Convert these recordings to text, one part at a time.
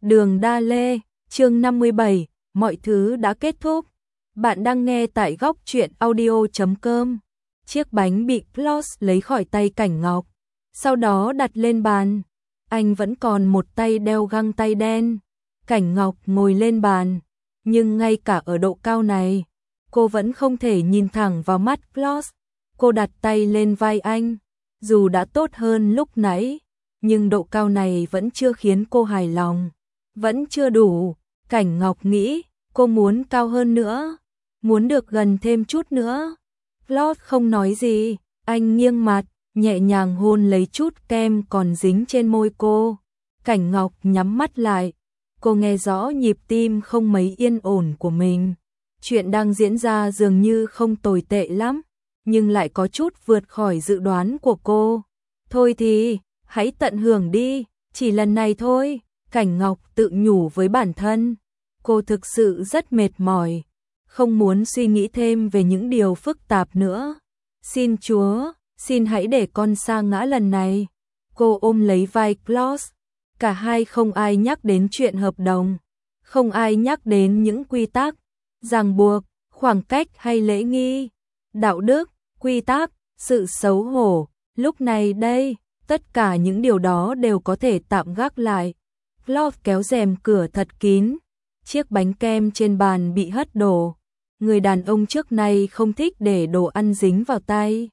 Đường Đa Lê, chương 57, mọi thứ đã kết thúc. Bạn đang nghe tại góc truyện audio.com. Chiếc bánh bị Klaus lấy khỏi tay Cảnh Ngọc, sau đó đặt lên bàn. Anh vẫn còn một tay đeo găng tay đen. Cảnh Ngọc ngồi lên bàn, nhưng ngay cả ở độ cao này, cô vẫn không thể nhìn thẳng vào mắt Klaus. Cô đặt tay lên vai anh, dù đã tốt hơn lúc nãy, nhưng độ cao này vẫn chưa khiến cô hài lòng. Vẫn chưa đủ, Cảnh Ngọc nghĩ, cô muốn cao hơn nữa, muốn được gần thêm chút nữa. Klaus không nói gì, anh nghiêng mặt, nhẹ nhàng hôn lấy chút kem còn dính trên môi cô. Cảnh Ngọc nhắm mắt lại, cô nghe rõ nhịp tim không mấy yên ổn của mình. Chuyện đang diễn ra dường như không tồi tệ lắm, nhưng lại có chút vượt khỏi dự đoán của cô. Thôi thì, hãy tận hưởng đi, chỉ lần này thôi. Cảnh Ngọc tự nhủ với bản thân, cô thực sự rất mệt mỏi, không muốn suy nghĩ thêm về những điều phức tạp nữa. Xin Chúa, xin hãy để con sa ngã lần này. Cô ôm lấy vai Klaus, cả hai không ai nhắc đến chuyện hợp đồng, không ai nhắc đến những quy tắc, ràng buộc, khoảng cách hay lễ nghi, đạo đức, quy tắc, sự xấu hổ. Lúc này đây, tất cả những điều đó đều có thể tạm gác lại. Klaus kéo rèm cửa thật kín, chiếc bánh kem trên bàn bị hất đổ. Người đàn ông trước nay không thích để đồ ăn dính vào tay.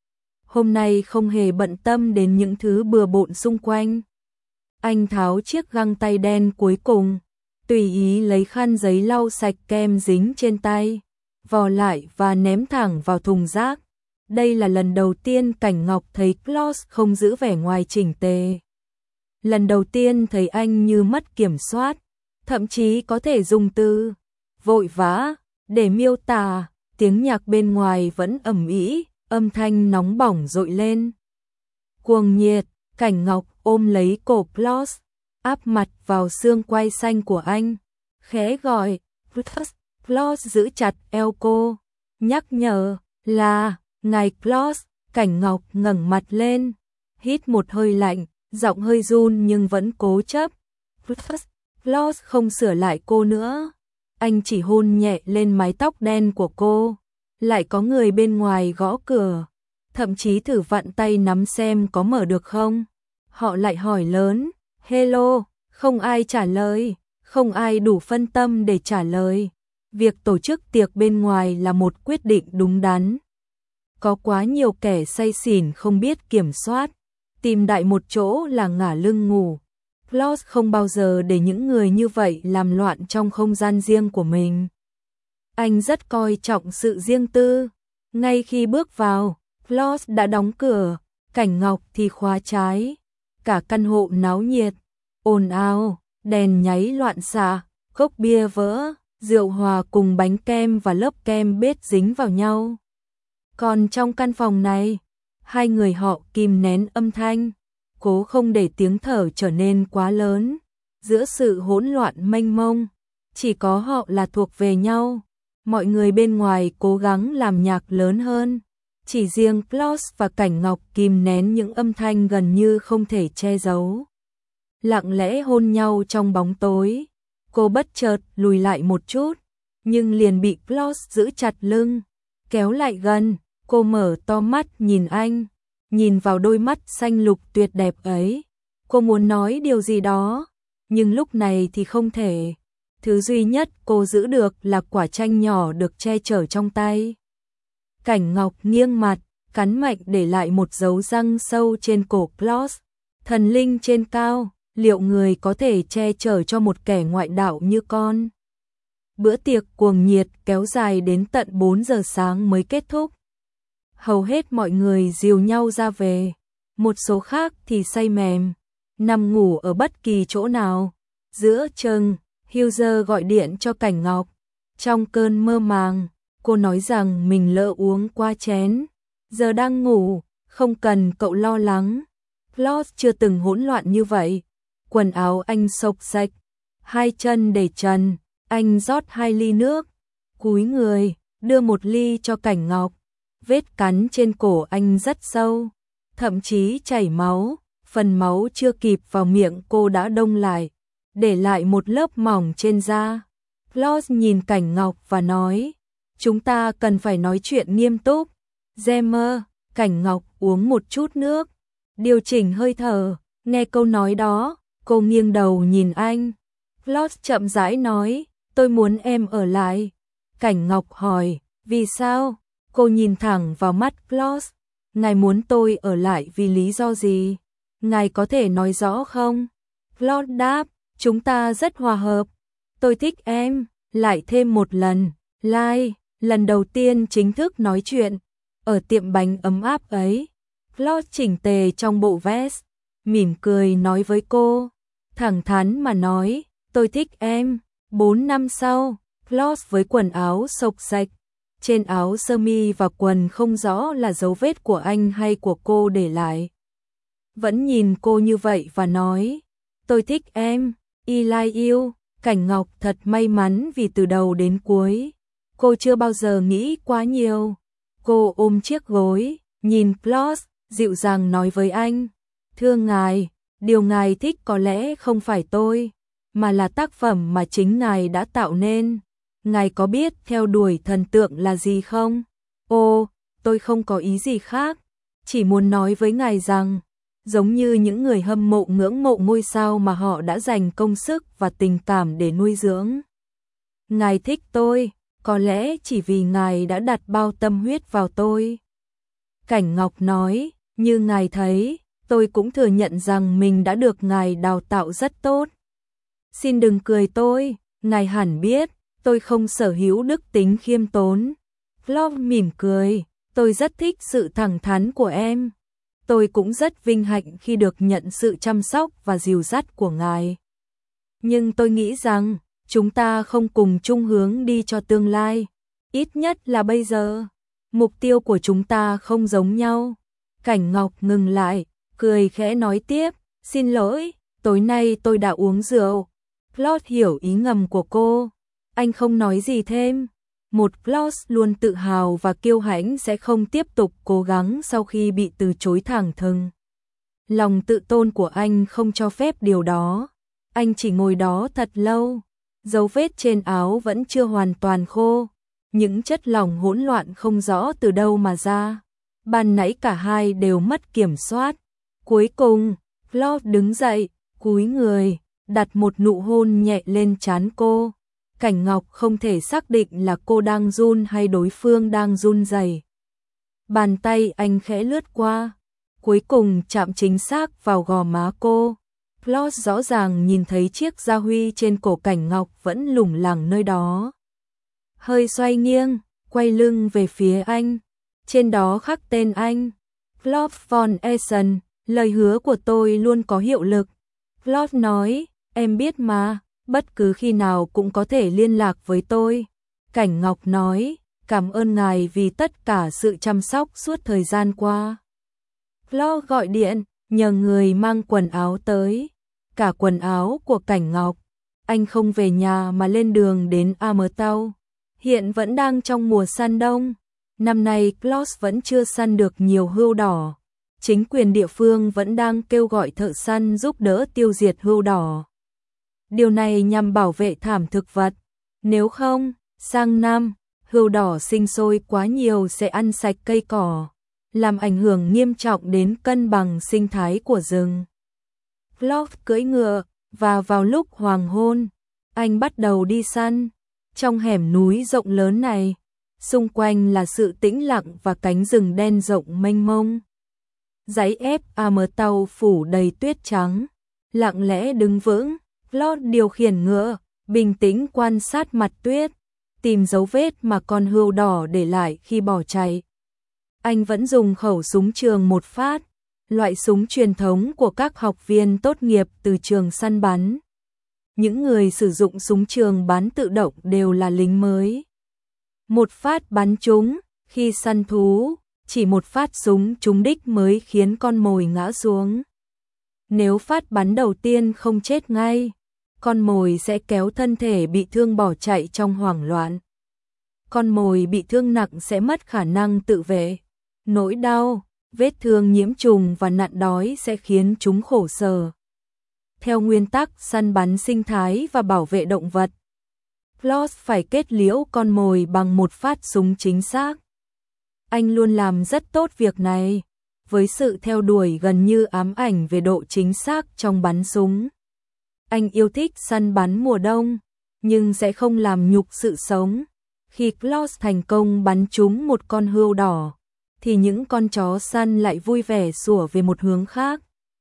Hôm nay không hề bận tâm đến những thứ bừa bộn xung quanh. Anh tháo chiếc găng tay đen cuối cùng, tùy ý lấy khăn giấy lau sạch kem dính trên tay, vò lại và ném thẳng vào thùng rác. Đây là lần đầu tiên Cảnh Ngọc thấy Klaus không giữ vẻ ngoài chỉnh tề. Lần đầu tiên thấy anh như mất kiểm soát, thậm chí có thể dùng từ vội vã để miêu tả. Tiếng nhạc bên ngoài vẫn ầm ĩ, âm thanh nóng bỏng dội lên. Cuồng nhiệt, Cảnh Ngọc ôm lấy cổ Klaus, áp mặt vào xương quai xanh của anh, khẽ gọi, Klaus giữ chặt eo cô, nhắc nhở là, ngài Klaus. Cảnh Ngọc ngẩng mặt lên, hít một hơi lạnh, giọng hơi run nhưng vẫn cố chấp. Klaus không sửa lại cô nữa, anh chỉ hôn nhẹ lên mái tóc đen của cô. Lại có người bên ngoài gõ cửa, thậm chí thử vặn tay nắm xem có mở được không. Họ lại hỏi lớn, hello, không ai trả lời, không ai đủ phân tâm để trả lời. Việc tổ chức tiệc bên ngoài là một quyết định đúng đắn. Có quá nhiều kẻ say xỉn không biết kiểm soát, tìm đại một chỗ là ngả lưng ngủ. Klaus không bao giờ để những người như vậy làm loạn trong không gian riêng của mình. Anh rất coi trọng sự riêng tư. Ngay khi bước vào, Klaus đã đóng cửa, Cảnh Ngọc thì khóa trái. Cả căn hộ náo nhiệt, ồn ào, đèn nháy loạn xạ, cốc bia vỡ, rượu hòa cùng bánh kem và lớp kem bết dính vào nhau. Còn trong căn phòng này, hai người họ kìm nén âm thanh, cố không để tiếng thở trở nên quá lớn. Giữa sự hỗn loạn mênh mông, chỉ có họ là thuộc về nhau. Mọi người bên ngoài cố gắng làm nhạc lớn hơn, chỉ riêng Klaus và Cảnh Ngọc kìm nén những âm thanh gần như không thể che giấu. Lặng lẽ hôn nhau trong bóng tối. Cô bất chợt lùi lại một chút, nhưng liền bị Klaus giữ chặt lưng, kéo lại gần. Cô mở to mắt nhìn anh, nhìn vào đôi mắt xanh lục tuyệt đẹp ấy. Cô muốn nói điều gì đó, nhưng lúc này thì không thể. Thứ duy nhất cô giữ được là quả chanh nhỏ được che chở trong tay. Cảnh Ngọc nghiêng mặt, cắn mạnh để lại một dấu răng sâu trên cổ Klaus. Thần linh trên cao, liệu người có thể che chở cho một kẻ ngoại đạo như con? Bữa tiệc cuồng nhiệt kéo dài đến tận 4 giờ sáng mới kết thúc. Hầu hết mọi người dìu nhau ra về, một số khác thì say mềm, nằm ngủ ở bất kỳ chỗ nào. Giữa chừng, Hughes gọi điện cho Cảnh Ngọc. Trong cơn mơ màng, cô nói rằng mình lỡ uống qua chén, giờ đang ngủ, không cần cậu lo lắng. Klaus chưa từng hỗn loạn như vậy. Quần áo anh xộc xạch, hai chân để trần, anh rót 2 ly nước, cúi người, đưa 1 ly cho Cảnh Ngọc. Vết cắn trên cổ anh rất sâu, thậm chí chảy máu, phần máu chưa kịp vào miệng cô đã đông lại. để lại một lớp mỏng trên da. Floss nhìn Cảnh Ngọc và nói, chúng ta cần phải nói chuyện nghiêm túc. Gemma, Cảnh Ngọc uống một chút nước, điều chỉnh hơi thở, nghe câu nói đó, cô nghiêng đầu nhìn anh. Floss chậm rãi nói, tôi muốn em ở lại. Cảnh Ngọc hỏi, vì sao? Cô nhìn thẳng vào mắt Floss, ngài muốn tôi ở lại vì lý do gì? Ngài có thể nói rõ không? Floss đáp, chúng ta rất hòa hợp. Tôi thích em, lại thêm một lần, lần đầu tiên chính thức nói chuyện, ở tiệm bánh ấm áp ấy. Floss chỉnh tề trong bộ vest, mỉm cười nói với cô, thẳng thắn mà nói, tôi thích em. 4 năm sau, Floss với quần áo xộc xạch, trên áo sơ mi và quần không rõ là dấu vết của anh hay của cô để lại. Vẫn nhìn cô như vậy và nói, tôi thích em, Eli yêu. Cảnh Ngọc thật may mắn vì từ đầu đến cuối, cô chưa bao giờ nghĩ quá nhiều. Cô ôm chiếc gối, nhìn Floss, dịu dàng nói với anh, thưa ngài, điều ngài thích có lẽ không phải tôi, mà là tác phẩm mà chính ngài đã tạo nên. Ngài có biết theo đuổi thần tượng là gì không? Ô, tôi không có ý gì khác, chỉ muốn nói với ngài rằng, giống như những người hâm mộ ngưỡng mộ ngôi sao mà họ đã dành công sức và tình cảm để nuôi dưỡng. Ngài thích tôi, có lẽ chỉ vì ngài đã đặt bao tâm huyết vào tôi. Cảnh Ngọc nói, như ngài thấy, tôi cũng thừa nhận rằng mình đã được ngài đào tạo rất tốt. Xin đừng cười tôi, ngài hẳn biết, tôi không sở hữu đức tính khiêm tốn. Floss mỉm cười, tôi rất thích sự thẳng thắn của em. Tôi cũng rất vinh hạnh khi được nhận sự chăm sóc và dìu dắt của ngài. Nhưng tôi nghĩ rằng, chúng ta không cùng chung hướng đi cho tương lai. Ít nhất là bây giờ, mục tiêu của chúng ta không giống nhau. Cảnh Ngọc ngừng lại, cười khẽ nói tiếp, xin lỗi, tối nay tôi đã uống rượu. Floss hiểu ý ngầm của cô. Anh không nói gì thêm. Một Floss luôn tự hào và kiêu hãnh sẽ không tiếp tục cố gắng sau khi bị từ chối thẳng thừng. Lòng tự tôn của anh không cho phép điều đó. Anh chỉ ngồi đó thật lâu. Dấu vết trên áo vẫn chưa hoàn toàn khô. Những chất lỏng hỗn loạn không rõ từ đâu mà ra. Ban nãy cả hai đều mất kiểm soát. Cuối cùng, Floss đứng dậy, cúi người, đặt một nụ hôn nhẹ lên trán cô. Cảnh Ngọc không thể xác định là cô đang run hay đối phương đang run rẩy. Bàn tay anh khẽ lướt qua, cuối cùng chạm chính xác vào gò má cô. Floss rõ ràng nhìn thấy chiếc gia huy trên cổ Cảnh Ngọc vẫn lủng lẳng nơi đó. Hơi xoay nghiêng, quay lưng về phía anh. Trên đó khắc tên anh. Floss von Essen, lời hứa của tôi luôn có hiệu lực. Floss nói, em biết mà. Bất cứ khi nào cũng có thể liên lạc với tôi. Cảnh Ngọc nói, cảm ơn ngài vì tất cả sự chăm sóc suốt thời gian qua. Floss gọi điện, nhờ người mang quần áo tới. Cả quần áo của Cảnh Ngọc. Anh không về nhà mà lên đường đến Ammertau. Hiện vẫn đang trong mùa săn đông. Năm nay Floss vẫn chưa săn được nhiều hươu đỏ. Chính quyền địa phương vẫn đang kêu gọi thợ săn giúp đỡ tiêu diệt hươu đỏ. Điều này nhằm bảo vệ thảm thực vật. Nếu không, sang năm, hươu đỏ sinh sôi quá nhiều sẽ ăn sạch cây cỏ, làm ảnh hưởng nghiêm trọng đến cân bằng sinh thái của rừng. Floss cưỡi ngựa, và vào lúc hoàng hôn, anh bắt đầu đi săn. Trong hẻm núi rộng lớn này, xung quanh là sự tĩnh lặng và cánh rừng đen rộng mênh mông. Dãy ép Ammertau phủ đầy tuyết trắng, lặng lẽ đứng vững. Floss điều khiển ngựa, bình tĩnh quan sát mặt tuyết, tìm dấu vết mà con hươu đỏ để lại khi bỏ chạy. Anh vẫn dùng khẩu súng trường một phát, loại súng truyền thống của các học viên tốt nghiệp từ trường săn bắn. Những người sử dụng súng trường bắn tự động đều là lính mới. Một phát bắn trúng, khi săn thú, chỉ một phát súng trúng đích mới khiến con mồi ngã xuống. Nếu phát bắn đầu tiên không chết ngay, con mồi sẽ kéo thân thể bị thương bỏ chạy trong hoảng loạn. Con mồi bị thương nặng sẽ mất khả năng tự vệ. Nỗi đau, vết thương nhiễm trùng và nạn đói sẽ khiến chúng khổ sở. theo nguyên tắc săn bắn sinh thái và bảo vệ động vật. Floss phải kết liễu con mồi bằng một phát súng chính xác. Anh luôn làm rất tốt việc này, với sự theo đuổi gần như ám ảnh về độ chính xác trong bắn súng. Anh yêu thích săn bắn mùa đông, nhưng sẽ không làm nhục sự sống. Khi Floss thành công bắn trúng một con hươu đỏ, thì những con chó săn lại vui vẻ sủa về một hướng khác.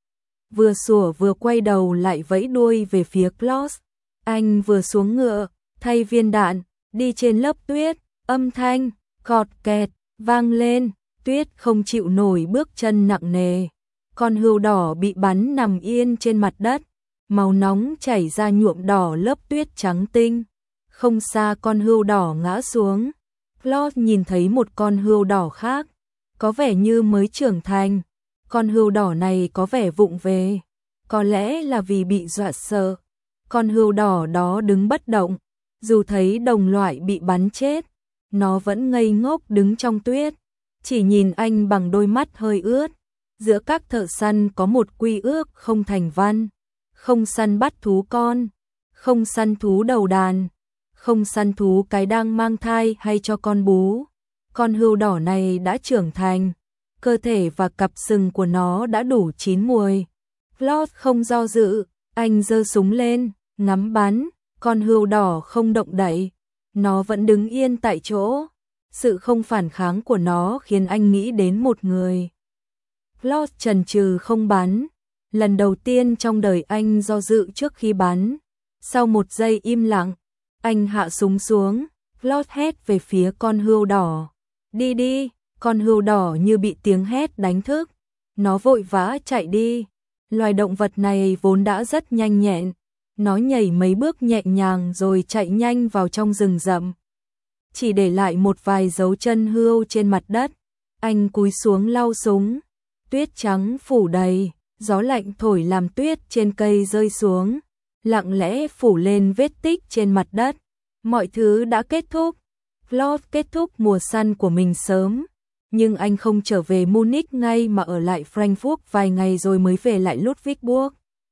Vừa sủa vừa quay đầu lại vẫy đuôi về phía Floss. Anh vừa xuống ngựa, thay viên đạn, đi trên lớp tuyết, âm thanh cọt kẹt vang lên, tuyết không chịu nổi bước chân nặng nề. Con hươu đỏ bị bắn nằm yên trên mặt đất, màu nóng chảy ra nhuộm đỏ lớp tuyết trắng tinh. Không xa con hươu đỏ ngã xuống. Floss nhìn thấy một con hươu đỏ khác, có vẻ như mới trưởng thành. Con hươu đỏ này có vẻ vụng về, có lẽ là vì bị dọa sợ. Con hươu đỏ đó đứng bất động, dù thấy đồng loại bị bắn chết, nó vẫn ngây ngốc đứng trong tuyết, chỉ nhìn anh bằng đôi mắt hơi ướt. Giữa các thợ săn có một quy ước không thành văn: không săn bắt thú con, không săn thú đầu đàn, không săn thú cái đang mang thai hay cho con bú. Con hươu đỏ này đã trưởng thành, cơ thể và cặp sừng của nó đã đủ chín muồi. Floss không do dự, anh giơ súng lên, ngắm bắn. Con hươu đỏ không động đậy, nó vẫn đứng yên tại chỗ. Sự không phản kháng của nó khiến anh nghĩ đến một người. Floss chần chừ không bắn. Lần đầu tiên trong đời anh do dự trước khi bắn. Sau một giây im lặng, anh hạ súng xuống. Floss hét về phía con hươu đỏ: đi đi. Con hươu đỏ như bị tiếng hét đánh thức, nó vội vã chạy đi. Loài động vật này vốn đã rất nhanh nhẹn, nó nhảy mấy bước nhẹ nhàng rồi chạy nhanh vào trong rừng rậm, chỉ để lại một vài dấu chân hươu trên mặt đất. Anh cúi xuống lau súng, tuyết trắng phủ đầy, gió lạnh thổi làm tuyết trên cây rơi xuống, lặng lẽ phủ lên vết tích trên mặt đất. Mọi thứ đã kết thúc. Floss kết thúc mùa săn của mình sớm, nhưng anh không trở về Munich ngay mà ở lại Frankfurt vài ngày rồi mới về lại Ludwigsburg.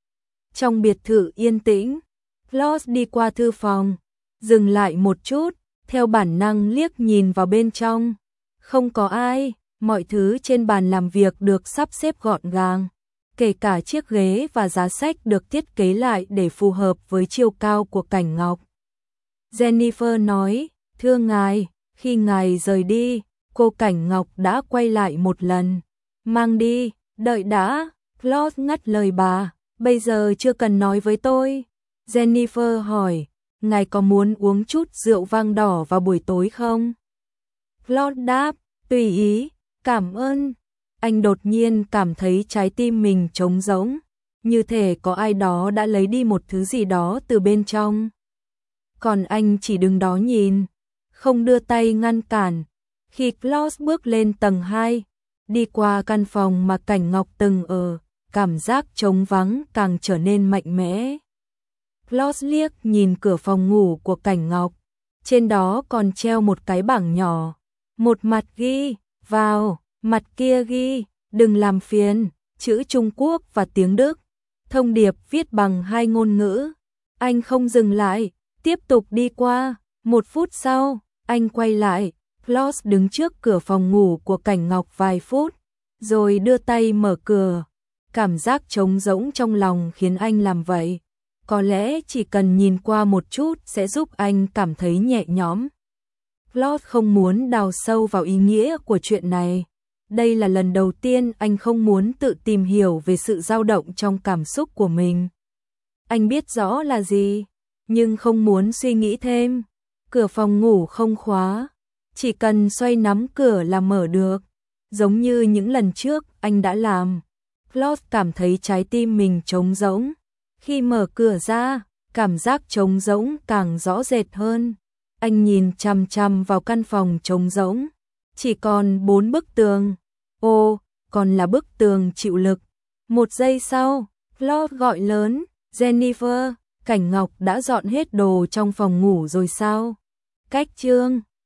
Trong biệt thự yên tĩnh, Floss đi qua thư phòng, dừng lại một chút, theo bản năng liếc nhìn vào bên trong. Không có ai, mọi thứ trên bàn làm việc được sắp xếp gọn gàng, kể cả chiếc ghế và giá sách được thiết kế lại để phù hợp với chiều cao của Cảnh Ngọc. Jennifer nói: thưa ngài, khi ngài rời đi, cô Cảnh Ngọc đã quay lại một lần. Mang đi, đợi đã. Floss ngắt lời bà: bây giờ chưa cần nói với tôi. Jennifer hỏi: ngài có muốn uống chút rượu vang đỏ vào buổi tối không? Floss đáp: tùy ý, cảm ơn. Anh đột nhiên cảm thấy trái tim mình trống rỗng, như thể có ai đó đã lấy đi một thứ gì đó từ bên trong. Còn anh chỉ đứng đó nhìn, không đưa tay ngăn cản. Khi Floss bước lên tầng 2, đi qua căn phòng mà Cảnh Ngọc từng ở, cảm giác trống vắng càng trở nên mạnh mẽ. Floss liếc nhìn cửa phòng ngủ của Cảnh Ngọc, trên đó còn treo một cái bảng nhỏ, một mặt ghi vào, mặt kia ghi đừng làm phiền, chữ Trung Quốc và tiếng Đức. Thông điệp viết bằng hai ngôn ngữ. Anh không dừng lại, tiếp tục đi qua. 1 phút sau, anh quay lại. Floss đứng trước cửa phòng ngủ của Cảnh Ngọc vài phút, rồi đưa tay mở cửa. Cảm giác trống rỗng trong lòng khiến anh làm vậy. Có lẽ chỉ cần nhìn qua một chút sẽ giúp anh cảm thấy nhẹ nhõm. Floss không muốn đào sâu vào ý nghĩa của chuyện này. Đây là lần đầu tiên anh không muốn tự tìm hiểu về sự dao động trong cảm xúc của mình. Anh biết rõ là gì, nhưng không muốn suy nghĩ thêm. Cửa phòng ngủ không khóa, chỉ cần xoay nắm cửa là mở được, giống như những lần trước anh đã làm. Floss cảm thấy trái tim mình trống rỗng. Khi mở cửa ra, cảm giác trống rỗng càng rõ rệt hơn. Anh nhìn chằm chằm vào căn phòng trống rỗng, chỉ còn 4 bức tường. Ồ, còn là bức tường chịu lực. 1 giây sau, Floss gọi lớn: Jennifer, Cảnh Ngọc đã dọn hết đồ trong phòng ngủ rồi sao? Cách chương